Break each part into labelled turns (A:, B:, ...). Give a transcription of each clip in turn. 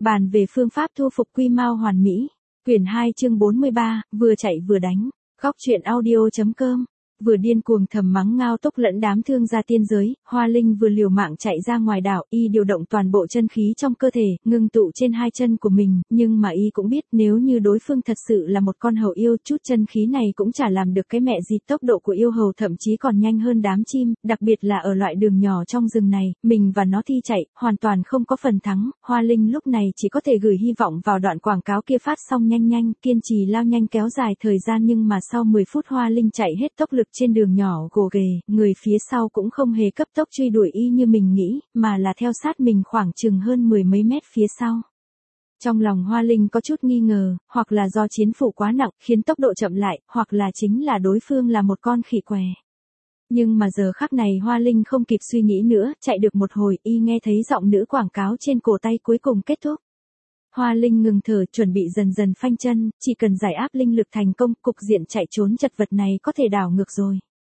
A: Bàn về phương pháp thu phục Quy Mao hoàn mỹ. Quyển 2 chương 43, vừa chạy vừa đánh. Góc truyện audio.com. Vừa điên cuồng thầm mắng Ngao Túc lẫn đám thương gia tiên giới, Hoa Linh vừa liều mạng chạy ra ngoài đảo, y điều động toàn bộ chân khí trong cơ thể, ngưng tụ trên hai chân của mình, nhưng mà y cũng biết nếu như đối phương thật sự là một con hầu yêu, chút chân khí này cũng chả làm được cái mẹ gì, tốc độ của yêu hầu thậm chí còn nhanh hơn đám chim, đặc biệt là ở loại đường nhỏ trong rừng này, mình và nó thi chạy, hoàn toàn không có phần thắng. Hoa Linh lúc này chỉ có thể gửi hy vọng vào đoạn quảng cáo kia phát xong nhanh, kiên trì lao nhanh kéo dài thời gian, nhưng mà sau 10 phút Hoa Linh chạy hết tốc lực trên đường nhỏ gồ ghề, người phía sau cũng không hề cấp tốc truy đuổi y như mình nghĩ, mà là theo sát mình khoảng chừng hơn 10 mấy mét phía sau. Trong lòng Hoa Linh có chút nghi ngờ, hoặc là do chiến phủ quá nặng, khiến tốc độ chậm lại, hoặc là chính là đối phương là một con khỉ què. Nhưng mà giờ khắc này Hoa Linh không kịp suy nghĩ nữa, chạy được một hồi, y nghe thấy giọng nữ quảng cáo trên cổ tay cuối cùng kết thúc. Hoa Linh ngừng thở, chuẩn bị dần dần phanh chân, chỉ cần giải áp linh lực thành công, cục diện chạy trốn chật vật này có thể đảo ngược rồi.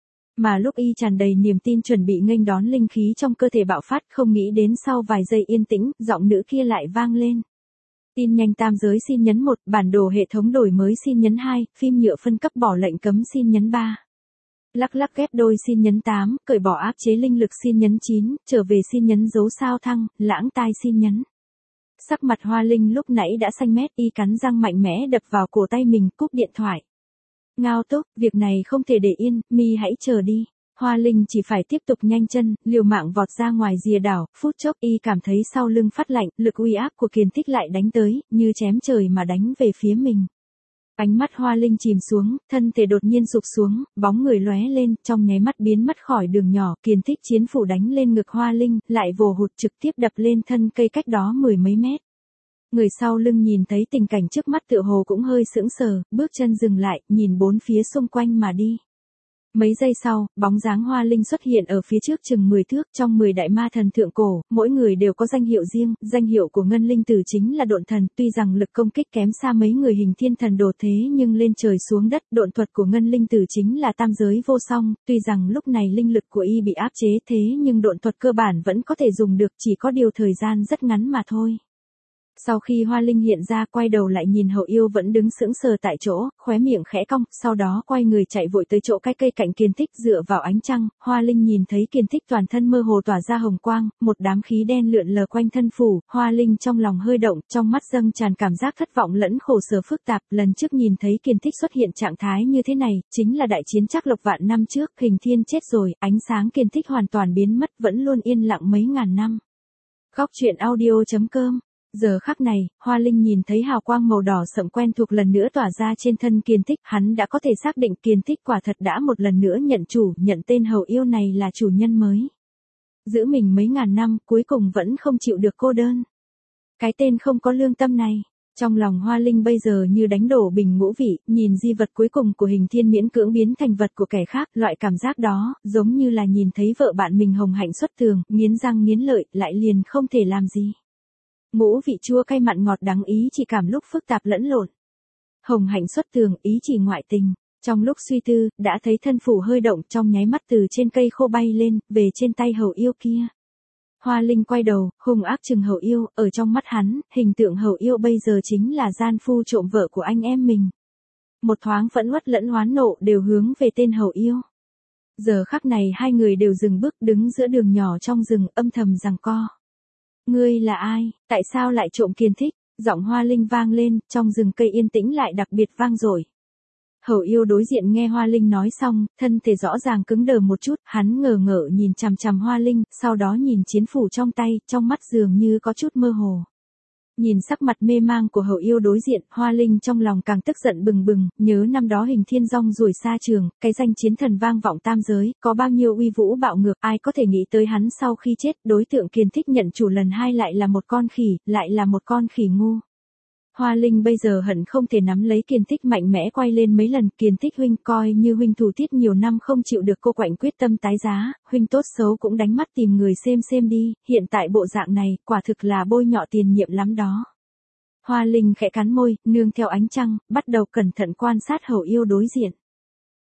A: Mà lúc y tràn đầy niềm tin chuẩn bị nghênh đón linh khí trong cơ thể bạo phát, không nghĩ đến sau vài giây yên tĩnh, giọng nữ kia lại vang lên. Tin nhanh tam giới xin nhấn 1, bản đồ hệ thống đổi mới xin nhấn 2, phim nhựa phân cấp bỏ lệnh cấm xin nhấn 3. Lắc lắc ghép đôi xin nhấn 8, cởi bỏ áp chế linh lực xin nhấn 9, trở về xin nhấn dấu sao thăng, lãng tai xin nhấn. Sắc mặt Hoa Linh lúc nãy đã xanh mét, y cắn răng mạnh mẽ đập vào cổ tay mình, cúp điện thoại. Ngao Túc, việc này không thể để yên, mi hãy chờ đi. Hoa Linh chỉ phải tiếp tục nhanh chân, liều mạng vọt ra ngoài rìa đảo, phút chốc y cảm thấy sau lưng phát lạnh, lực uy áp của Kiền Thích lại đánh tới, như chém trời mà đánh về phía mình. Ánh mắt Hoa Linh chìm xuống, thân thể đột nhiên sụp xuống, bóng người lóe lên, trong nháy mắt biến mất khỏi đường nhỏ, Kiền Thích chiến phủ đánh lên ngực Hoa Linh, lại vồ hụt trực tiếp đập lên thân cây cách đó 10 mấy mét. Người sau lưng nhìn thấy tình cảnh trước mắt tựa hồ cũng hơi sững sờ, bước chân dừng lại, nhìn bốn phía xung quanh mà đi. Mấy giây sau, bóng dáng Hoa Linh xuất hiện ở phía trước chừng 10 thước, trong 10 đại ma thần thượng cổ, mỗi người đều có danh hiệu riêng, danh hiệu của Ngân Linh Tử chính là Độn Thần, tuy rằng lực công kích kém xa mấy người Hình Thiên Thần đồ thế nhưng lên trời xuống đất, độn thuật của Ngân Linh Tử chính là tam giới vô song, tuy rằng lúc này linh lực của y bị áp chế thế nhưng độn thuật cơ bản vẫn có thể dùng được, chỉ có điều thời gian rất ngắn mà thôi. Sau khi Hoa Linh hiện ra, quay đầu lại nhìn hậu yêu vẫn đứng sững sờ tại chỗ, khóe miệng khẽ cong, sau đó quay người chạy vội tới chỗ cái cây cạnh Kiền Thích dựa vào ánh trăng, Hoa Linh nhìn thấy Kiền Thích toàn thân mơ hồ tỏa ra hồng quang, một đám khí đen lượn lờ quanh thân phủ, Hoa Linh trong lòng hơi động, trong mắt dâng tràn cảm giác thất vọng lẫn khổ sở phức tạp, lần trước nhìn thấy Kiền Thích xuất hiện trạng thái như thế này, chính là đại chiến Trác Lộc vạn năm trước, Hình Thiên chết rồi, ánh sáng Kiền Thích hoàn toàn biến mất, vẫn luôn yên lặng mấy ngàn năm. Góc truyện audio.com. Giờ khắc này, Hoa Linh nhìn thấy hào quang màu đỏ sẫm quen thuộc lần nữa tỏa ra trên thân Kiền Thích, hắn đã có thể xác định Kiền Thích quả thật đã một lần nữa nhận chủ, nhận tên hầu yêu này là chủ nhân mới. Giữ mình mấy ngàn năm, cuối cùng vẫn không chịu được cô đơn. Cái tên không có lương tâm này. Trong lòng Hoa Linh bây giờ như đánh đổ bình ngũ vị, nhìn di vật cuối cùng của Hình Thiên miễn cưỡng biến thành vật của kẻ khác, loại cảm giác đó, giống như là nhìn thấy vợ bạn mình hồng hạnh xuất tường, nghiến răng nghiến lợi, lại liền không thể làm gì. Ngũ vị chua cay mặn ngọt đắng ý chỉ cảm lúc phức tạp lẫn lộn. Hồng hạnh xuất tường, ý chỉ ngoại tình. Trong lúc suy tư, đã thấy thân phủ hơi động, trong nháy mắt từ trên cây khô bay lên, về trên tay hầu yêu kia. Hoa Linh quay đầu, hung ác chừng hầu yêu, ở trong mắt hắn, hình tượng hầu yêu bây giờ chính là gian phu trộm vợ của anh em mình. Một thoáng phẫn uất lẫn hoán nộ đều hướng về tên hầu yêu. Giờ khắc này hai người đều dừng bước, đứng giữa đường nhỏ trong rừng, âm thầm giằng co. Ngươi là ai, tại sao lại trộm Kiền Thích? Giọng Hoa Linh vang lên, trong rừng cây yên tĩnh lại đặc biệt vang dội. Hầu yêu đối diện nghe Hoa Linh nói xong, thân thể rõ ràng cứng đờ một chút, hắn ngờ ngợ nhìn chằm chằm Hoa Linh, sau đó nhìn chiến phủ trong tay, trong mắt dường như có chút mơ hồ. Nhìn sắc mặt mê mang của hầu yêu đối diện, Hoa Linh trong lòng càng tức giận bừng bừng, nhớ năm đó Hình Thiên rong ruổi xa trường, cái danh chiến thần vang vọng tam giới, có bao nhiêu uy vũ bạo ngược, ai có thể nghĩ tới hắn sau khi chết, đối tượng Kiền Thích nhận chủ lần hai lại là một con khỉ, lại là một con khỉ ngu. Hoa Linh bây giờ hận không thể nắm lấy Kiền Thích mạnh mẽ quay lên mấy lần, Kiền Thích huynh coi như huynh thủ tiết nhiều năm không chịu được cô quạnh quyết tâm tái giá, huynh tốt xấu cũng đánh mắt tìm người xem đi, hiện tại bộ dạng này, quả thực là bôi nhọ tiền nhiệm lắm đó. Hoa Linh khẽ cắn môi, nương theo ánh trăng, bắt đầu cẩn thận quan sát hầu yêu đối diện.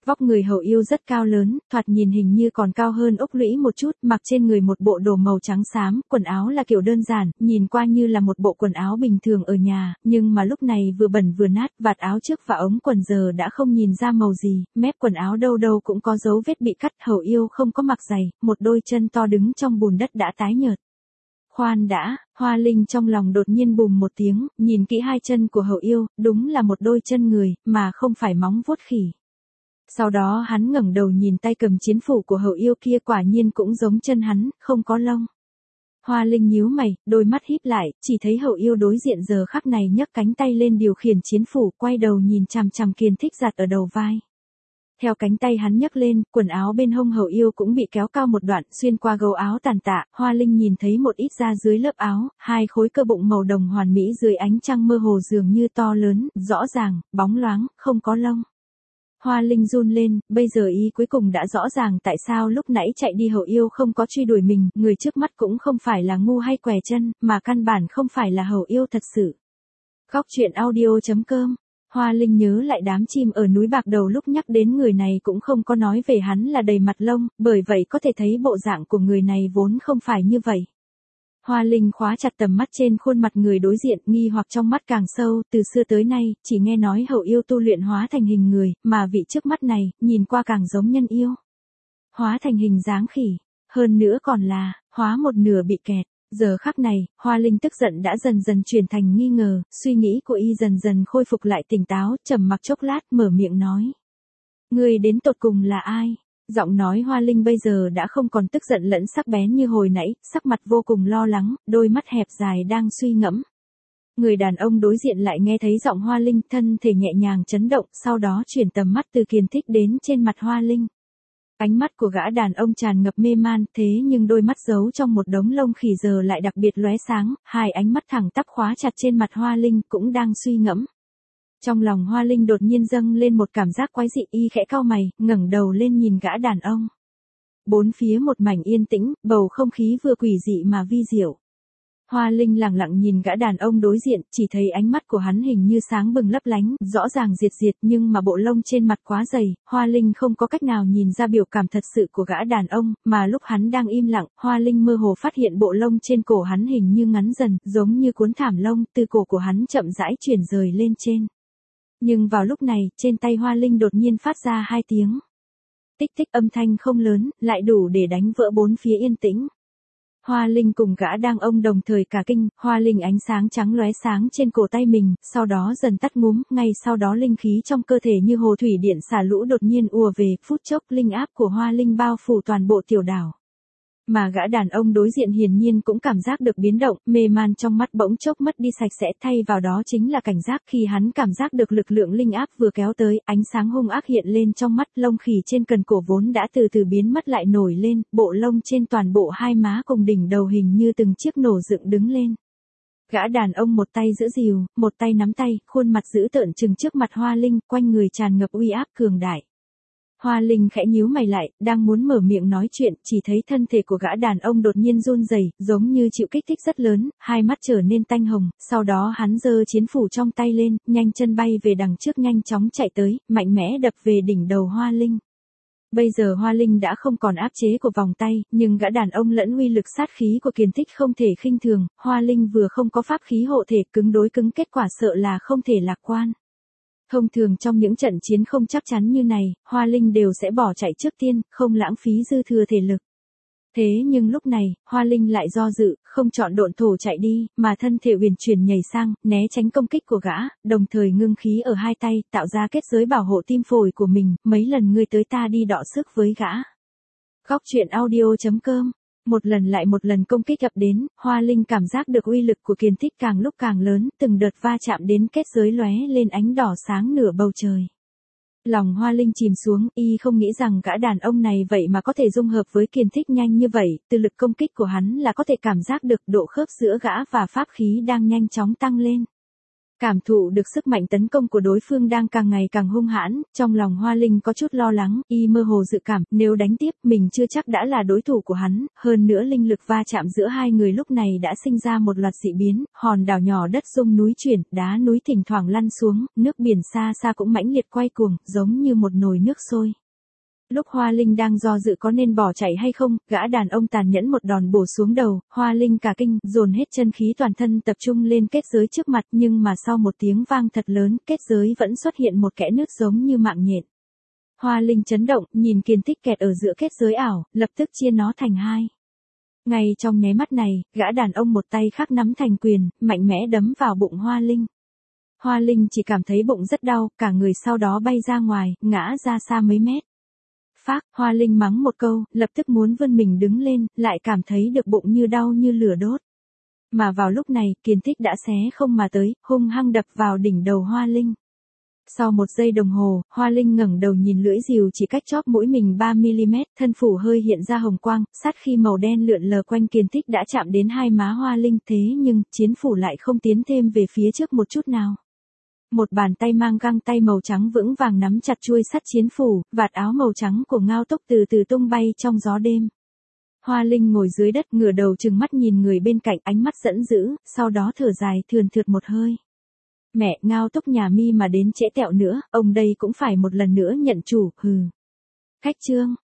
A: Vóc người Hậu Yêu rất cao lớn, thoạt nhìn hình như còn cao hơn Úc Lũy một chút, mặc trên người một bộ đồ màu trắng xám, quần áo là kiểu đơn giản, nhìn qua như là một bộ quần áo bình thường ở nhà, nhưng mà lúc này vừa bẩn vừa nát, vạt áo trước và ống quần giờ đã không nhìn ra màu gì, mép quần áo đâu đâu cũng có dấu vết bị cắt. Hậu Yêu không có mặc giày, một đôi chân to đứng trong bùn đất đã tái nhợt. Khoan đã, Hoa Linh trong lòng đột nhiên bùm một tiếng, nhìn kỹ hai chân của Hậu Yêu, đúng là một đôi chân người, mà không phải móng vuốt khỉ. Sau đó hắn ngẩng đầu nhìn tay cầm chiến phủ của Hậu Yêu kia, quả nhiên cũng giống chân hắn, không có lông. Hoa Linh nhíu mày, đôi mắt híp lại, chỉ thấy Hậu Yêu đối diện giờ khắc này nhấc cánh tay lên điều khiển chiến phủ, quay đầu nhìn chằm chằm Kiền Thích Giặt ở đầu vai. Theo cánh tay hắn nhấc lên, quần áo bên hông Hậu Yêu cũng bị kéo cao một đoạn, xuyên qua gấu áo tàn tạ, Hoa Linh nhìn thấy một ít da dưới lớp áo, hai khối cơ bụng màu đồng hoàn mỹ dưới ánh trăng mơ hồ dường như to lớn, rõ ràng, bóng loáng, không có lông. Hoa Linh run lên, bây giờ y cuối cùng đã rõ ràng tại sao lúc nãy chạy đi Hậu Yêu không có truy đuổi mình, người trước mắt cũng không phải là ngu hay què chân, mà căn bản không phải là Hậu Yêu thật sự. Góc truyện audio.com. Hoa Linh nhớ lại đám chim ở núi Bạc Đầu lúc nhắc đến người này cũng không có nói về hắn là đầy mặt lông, bởi vậy có thể thấy bộ dạng của người này vốn không phải như vậy. Hoa Linh khóa chặt tầm mắt trên khuôn mặt người đối diện, nghi hoặc trong mắt càng sâu, từ xưa tới nay, chỉ nghe nói Hậu Yêu tu luyện hóa thành hình người, mà vị trước mắt này, nhìn qua càng giống nhân yêu. Hóa thành hình dáng khỉ, hơn nữa còn là, hóa một nửa bị kẹt. Giờ khắc này, Hoa Linh tức giận đã dần dần chuyển thành nghi ngờ, suy nghĩ của y dần dần khôi phục lại tỉnh táo, trầm mặc chốc lát mở miệng nói. Người đến tột cùng là ai? Giọng nói Hoa Linh bây giờ đã không còn tức giận lẫn sắc bén như hồi nãy, sắc mặt vô cùng lo lắng, đôi mắt hẹp dài đang suy ngẫm. Người đàn ông đối diện lại nghe thấy giọng Hoa Linh, thân thể nhẹ nhàng chấn động, sau đó chuyển tầm mắt từ Kiền Thích đến trên mặt Hoa Linh. Ánh mắt của gã đàn ông tràn ngập mê man, thế nhưng đôi mắt giấu trong một đống lông khỉ giờ lại đặc biệt lóe sáng, hai ánh mắt thẳng tắp khóa chặt trên mặt Hoa Linh, cũng đang suy ngẫm. Trong lòng Hoa Linh đột nhiên dâng lên một cảm giác quái dị, y khẽ cau mày, ngẩng đầu lên nhìn gã đàn ông. Bốn phía một mảnh yên tĩnh, bầu không khí vừa quỷ dị mà vi diệu. Hoa Linh lặng lặng nhìn gã đàn ông đối diện, chỉ thấy ánh mắt của hắn hình như sáng bừng lấp lánh, rõ ràng diệt nhưng mà bộ lông trên mặt quá dày, Hoa Linh không có cách nào nhìn ra biểu cảm thật sự của gã đàn ông, mà lúc hắn đang im lặng, Hoa Linh mơ hồ phát hiện bộ lông trên cổ hắn hình như ngắn dần, giống như cuốn thảm lông, từ cổ của hắn chậm rãi chuyển rời lên trên. Nhưng vào lúc này, trên tay Hoa Linh đột nhiên phát ra hai tiếng. Tích tích, âm thanh không lớn, lại đủ để đánh vỡ bốn phía yên tĩnh. Hoa Linh cùng gã đàn ông đồng thời cả kinh, Hoa Linh ánh sáng trắng lóe sáng trên cổ tay mình, sau đó dần tắt ngúm, ngay sau đó linh khí trong cơ thể như hồ thủy điện xả lũ đột nhiên ùa về, phút chốc linh áp của Hoa Linh bao phủ toàn bộ tiểu đảo. Mà gã đàn ông đối diện hiển nhiên cũng cảm giác được biến động, mê man trong mắt bỗng chốc mất đi sạch sẽ, thay vào đó chính là cảnh giác khi hắn cảm giác được lực lượng linh áp vừa kéo tới, ánh sáng hung ác hiện lên trong mắt, lông khỉ trên cần cổ vốn đã từ từ biến mất lại nổi lên, bộ lông trên toàn bộ hai má cùng đỉnh đầu hình như từng chiếc nổ dựng đứng lên. Gã đàn ông một tay giữ rìu, một tay nắm tay, khuôn mặt dữ tợn trừng trước mặt Hoa Linh, quanh người tràn ngập uy áp cường đại. Hoa Linh khẽ nhíu mày lại, đang muốn mở miệng nói chuyện, chỉ thấy thân thể của gã đàn ông đột nhiên run rẩy, giống như chịu kích thích rất lớn, hai mắt trở nên tanh hồng, sau đó hắn giơ chiến phủ trong tay lên, nhanh chân bay về đằng trước nhanh chóng chạy tới, mạnh mẽ đập về đỉnh đầu Hoa Linh. Bây giờ Hoa Linh đã không còn áp chế của vòng tay, nhưng gã đàn ông lẫn uy lực sát khí của Kiền Thích không thể khinh thường, Hoa Linh vừa không có pháp khí hộ thể, cứng đối cứng, kết quả sợ là không thể lạc quan. Thông thường trong những trận chiến không chắc chắn như này, Hoa Linh đều sẽ bỏ chạy trước tiên, không lãng phí dư thừa thể lực. Thế nhưng lúc này, Hoa Linh lại do dự, không chọn độn thổ chạy đi, mà thân thể huyền chuyển nhảy sang, né tránh công kích của gã, đồng thời ngưng khí ở hai tay, tạo ra kết giới bảo hộ tim phổi của mình, mấy lần ngươi tới ta đi đọ sức với gã. Góc truyện audio.com. Một lần lại một lần công kích ập đến, Hoa Linh cảm giác được uy lực của Kiền Thích càng lúc càng lớn, từng đợt va chạm đến kết giới lóe lên ánh đỏ sáng nửa bầu trời. Lòng Hoa Linh chìm xuống, y không nghĩ rằng gã đàn ông này vậy mà có thể dung hợp với Kiền Thích nhanh như vậy, từ lực công kích của hắn là có thể cảm giác được độ khớp giữa gã và pháp khí đang nhanh chóng tăng lên. Cảm thụ được sức mạnh tấn công của đối phương đang càng ngày càng hung hãn, trong lòng Hoa Linh có chút lo lắng, y mơ hồ dự cảm, nếu đánh tiếp, mình chưa chắc đã là đối thủ của hắn, hơn nữa linh lực va chạm giữa hai người lúc này đã sinh ra một loạt dị biến, hòn đảo nhỏ đất rung núi chuyển, đá núi thỉnh thoảng lăn xuống, nước biển xa xa cũng mãnh liệt quay cuồng, giống như một nồi nước sôi. Lúc Hoa Linh đang do dự có nên bỏ chạy hay không, gã đàn ông tàn nhẫn một đòn bổ xuống đầu, Hoa Linh cả kinh, dồn hết chân khí toàn thân tập trung lên kết giới trước mặt, nhưng mà sau một tiếng vang thật lớn, kết giới vẫn xuất hiện một kẽ nứt giống như mạng nhện. Hoa Linh chấn động, nhìn Kiền Tích kẹt ở giữa kết giới ảo, lập tức chia nó thành hai. Ngay trong nháy mắt này, gã đàn ông một tay khác nắm thành quyền, mạnh mẽ đấm vào bụng Hoa Linh. Hoa Linh chỉ cảm thấy bụng rất đau, cả người sau đó bay ra ngoài, ngã ra xa mấy mét. Phác, Hoa Linh mắng một câu, lập tức muốn vươn mình đứng lên, lại cảm thấy được bụng như đau như lửa đốt. Mà vào lúc này, Kiền Tích đã xé không mà tới, hung hăng đập vào đỉnh đầu Hoa Linh. Sau 1 giây đồng hồ, Hoa Linh ngẩng đầu nhìn lưỡi rìu chỉ cách chóp mũi mình 3mm, thân phủ hơi hiện ra hồng quang, sát khi màu đen lượn lờ quanh Kiền Tích đã chạm đến hai má Hoa Linh, thế nhưng, chiến phủ lại không tiến thêm về phía trước một chút nào. Một bàn tay mang găng tay màu trắng vững vàng nắm chặt chuôi sắt chiến phủ, vạt áo màu trắng của Ngao Tốc từ từ tung bay trong gió đêm. Hoa Linh ngồi dưới đất ngửa đầu trừng mắt nhìn người bên cạnh, ánh mắt giận dữ, sau đó thở dài thườn thượt một hơi. Mẹ, Ngao Tốc nhà mi mà đến trễ tẹo nữa, ông đây cũng phải một lần nữa nhận chủ, hừ. Khách trương,